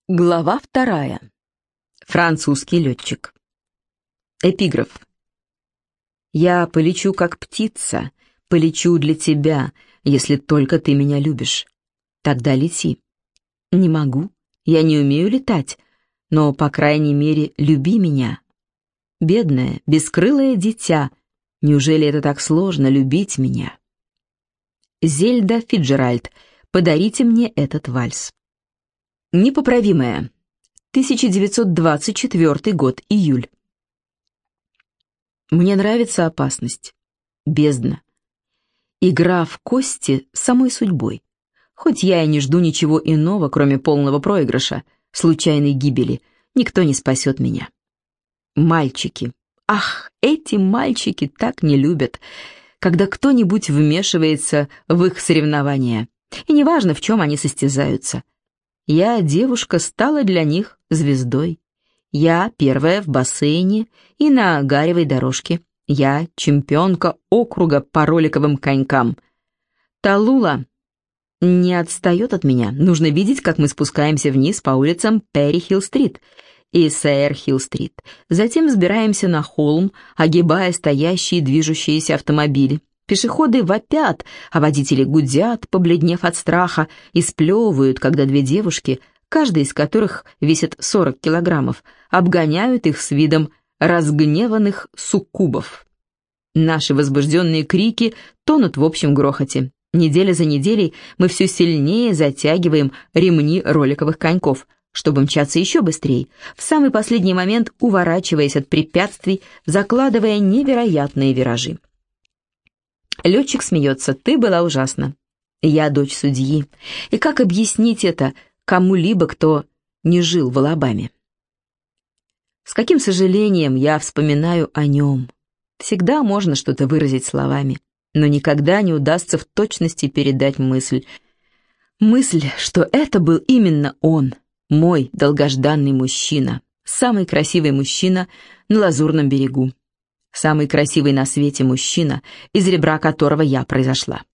Глава 2. Французский летчик. Эпиграф. «Я полечу, как птица, полечу для тебя, если только ты меня любишь. Тогда лети. Не могу, я не умею летать, но, по крайней мере, люби меня. Бедное, бескрылое дитя, неужели это так сложно любить меня?» Зельда Фицджеральд. «Подарите мне этот вальс». Непоправимое. 1924 год, июль. Мне нравится опасность. Бездна. Игра в кости с самой судьбой. Хоть я и не жду ничего иного, кроме полного проигрыша, случайной гибели, никто не спасет меня. Мальчики. Ах, эти мальчики так не любят, когда кто-нибудь вмешивается в их соревнования. И неважно, в чем они состязаются. Я, девушка, стала для них звездой. Я первая в бассейне и на гаревой дорожке. Я чемпионка округа по роликовым конькам. Талула не отстает от меня. Нужно видеть, как мы спускаемся вниз по улицам Перри-Хилл-стрит и Сэйр-Хилл-стрит. Затем взбираемся на холм, огибая стоящие движущиеся автомобили. Пешеходы вопят, а водители гудят, побледнев от страха, и сплевывают, когда две девушки, каждая из которых весит 40 килограммов, обгоняют их с видом разгневанных суккубов. Наши возбужденные крики тонут в общем грохоте. Неделя за неделей мы все сильнее затягиваем ремни роликовых коньков, чтобы мчаться еще быстрее, в самый последний момент уворачиваясь от препятствий, закладывая невероятные виражи. Летчик смеется. «Ты была ужасна. Я дочь судьи. И как объяснить это кому-либо, кто не жил в Алабаме?» С каким сожалением я вспоминаю о нем. Всегда можно что-то выразить словами, но никогда не удастся в точности передать мысль. Мысль, что это был именно он, мой долгожданный мужчина, самый красивый мужчина на Лазурном берегу. Самый красивый на свете мужчина, из ребра которого я произошла.